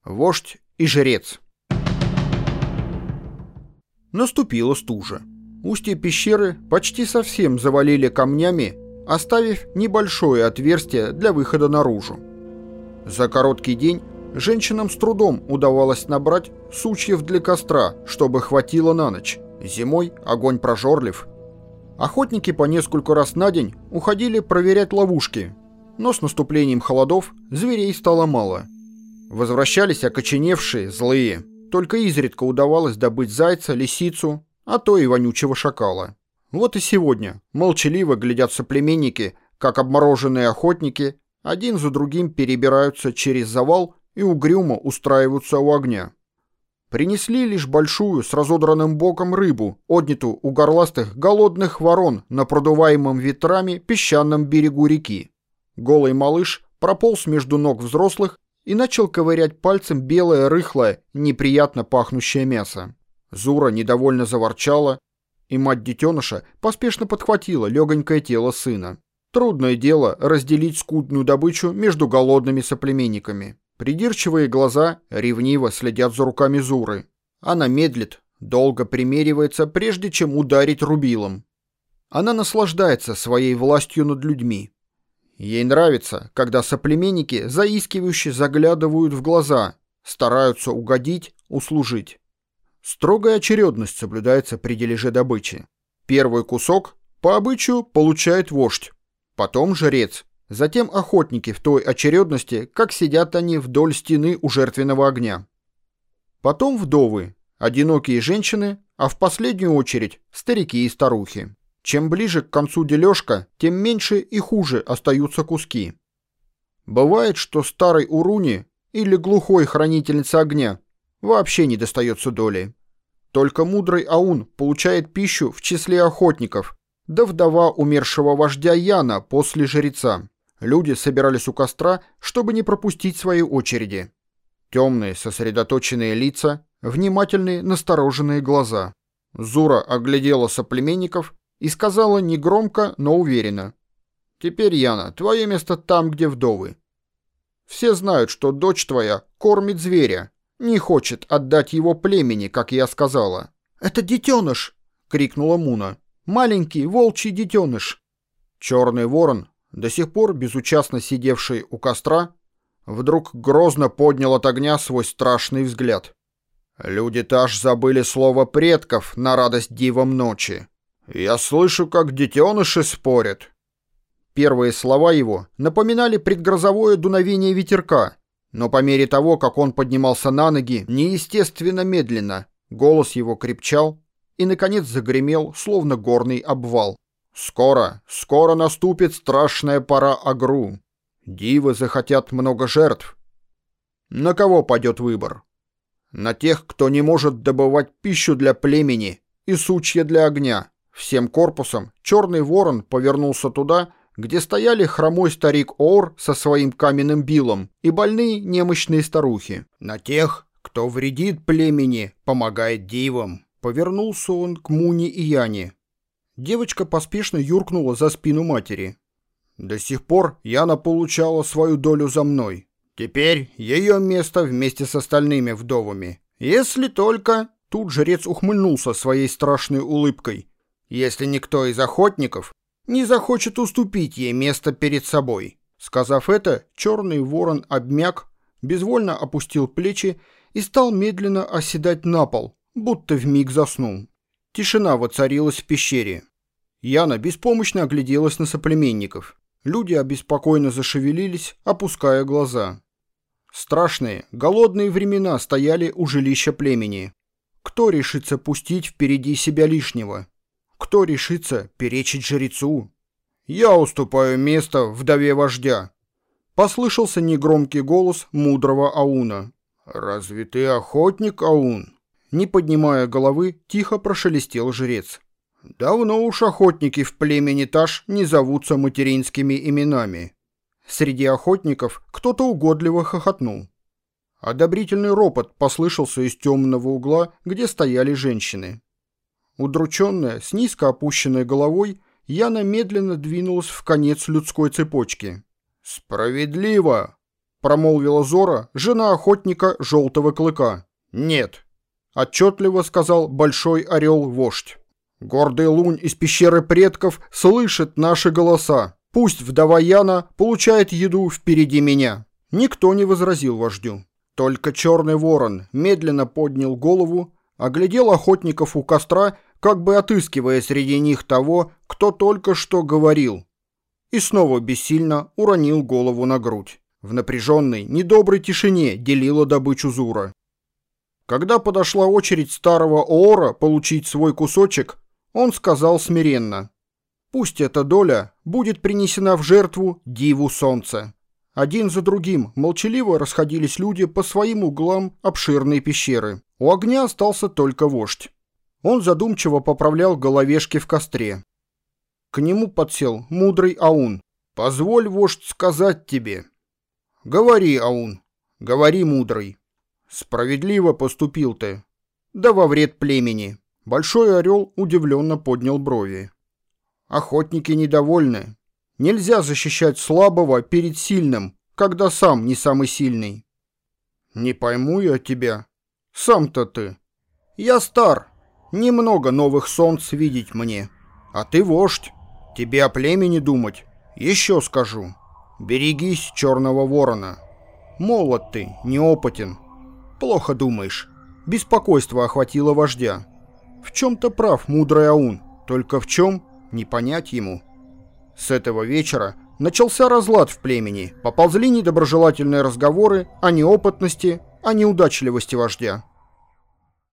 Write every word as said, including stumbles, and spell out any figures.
Вождь и жрец. Наступила стужа. Устье пещеры почти совсем завалили камнями, оставив небольшое отверстие для выхода наружу. За короткий день женщинам с трудом удавалось набрать сучьев для костра, чтобы хватило на ночь. Зимой огонь прожорлив. Охотники по несколько раз на день уходили проверять ловушки, но с наступлением холодов зверей стало мало. Возвращались окоченевшие, злые. Только изредка удавалось добыть зайца, лисицу, а то и вонючего шакала. Вот и сегодня молчаливо глядят соплеменники, как обмороженные охотники один за другим перебираются через завал и угрюмо устраиваются у огня. Принесли лишь большую с разодранным боком рыбу, отнятую у горластых голодных ворон на продуваемом ветрами песчаном берегу реки. Голый малыш прополз между ног взрослых и начал ковырять пальцем белое, рыхлое, неприятно пахнущее мясо. Зура недовольно заворчала, и мать детеныша поспешно подхватила легонькое тело сына. Трудное дело разделить скудную добычу между голодными соплеменниками. Придирчивые глаза ревниво следят за руками Зуры. Она медлит, долго примеривается, прежде чем ударить рубилом. Она наслаждается своей властью над людьми. Ей нравится, когда соплеменники заискивающе заглядывают в глаза, стараются угодить, услужить. Строгая очередность соблюдается при дележе добычи. Первый кусок, по обычаю, получает вождь, потом жрец, затем охотники в той очередности, как сидят они вдоль стены у жертвенного огня. Потом вдовы, одинокие женщины, а в последнюю очередь старики и старухи. Чем ближе к концу дележка, тем меньше и хуже остаются куски. Бывает, что старой Уруне или глухой хранительнице огня вообще не достается доли. Только мудрый Аун получает пищу в числе охотников, да вдова умершего вождя Яна после жреца. Люди собирались у костра, чтобы не пропустить свои очереди. Темные сосредоточенные лица, внимательные настороженные глаза. Зура оглядела соплеменников и сказала негромко, но уверенно: «Теперь, Яна, твое место там, где вдовы. Все знают, что дочь твоя кормит зверя, не хочет отдать его племени, как я сказала». «Это детеныш!» — крикнула Муна. «Маленький волчий детеныш!» Черный ворон, до сих пор безучастно сидевший у костра, вдруг грозно поднял от огня свой страшный взгляд. «Люди-то аж забыли слово предков на радость дивам ночи. Я слышу, как детеныши спорят». Первые слова его напоминали предгрозовое дуновение ветерка, но по мере того, как он поднимался на ноги неестественно медленно, голос его крепчал и, наконец, загремел, словно горный обвал. «Скоро, скоро наступит страшная пора Агру. Дивы захотят много жертв. На кого пойдет выбор? На тех, кто не может добывать пищу для племени и сучья для огня». Всем корпусом черный ворон повернулся туда, где стояли хромой старик Оор со своим каменным билом и больные немощные старухи. «На тех, кто вредит племени, помогает дивам». Повернулся он к Муне и Яне. Девочка поспешно юркнула за спину матери. «До сих пор Яна получала свою долю за мной. Теперь ее место вместе с остальными вдовами. Если только...» Тут жрец ухмыльнулся своей страшной улыбкой. «Если никто из охотников не захочет уступить ей место перед собой». Сказав это, черный ворон обмяк, безвольно опустил плечи и стал медленно оседать на пол, будто вмиг заснул. Тишина воцарилась в пещере. Яна беспомощно огляделась на соплеменников. Люди обеспокоенно зашевелились, опуская глаза. Страшные, голодные времена стояли у жилища племени. Кто решится пустить впереди себя лишнего? Кто решится перечить жрецу? «Я уступаю место вдове вождя», — послышался негромкий голос мудрого Ауна. «Разве ты охотник, Аун?» Не поднимая головы, тихо прошелестел жрец. «Давно уж охотники в племени Таш не зовутся материнскими именами». Среди охотников кто-то угодливо хохотнул. Одобрительный ропот послышался из темного угла, где стояли женщины. Удрученная, с низко опущенной головой, Яна медленно двинулась в конец людской цепочки. «Справедливо!» — промолвила Зора, жена охотника Желтого Клыка. «Нет», — отчетливо сказал Большой Орел-вождь. «Гордый Лунь из пещеры предков слышит наши голоса. Пусть вдова Яна получает еду впереди меня». Никто не возразил вождю. Только Черный Ворон медленно поднял голову, оглядел охотников у костра, как бы отыскивая среди них того, кто только что говорил, и снова бессильно уронил голову на грудь. В напряженной, недоброй тишине делила добычу Зура. Когда подошла очередь старого Оора получить свой кусочек, он сказал смиренно: «Пусть эта доля будет принесена в жертву Диву Солнца». Один за другим молчаливо расходились люди по своим углам обширной пещеры. У огня остался только вождь. Он задумчиво поправлял головешки в костре. К нему подсел мудрый Аун. «Позволь, вождь, сказать тебе». «Говори, Аун, говори, мудрый». «Справедливо поступил ты. Да во вред племени». Большой Орел удивленно поднял брови. «Охотники недовольны. Нельзя защищать слабого перед сильным, когда сам не самый сильный». «Не пойму я тебя. Сам-то ты». «Я стар. Немного новых солнц видеть мне. А ты вождь. Тебе о племени думать. Еще скажу. Берегись Черного Ворона. Молод ты, неопытен. Плохо думаешь». Беспокойство охватило вождя. В чем-то прав мудрый Аун, только в чем — не понять ему. С этого вечера начался разлад в племени, поползли недоброжелательные разговоры о неопытности, о неудачливости вождя.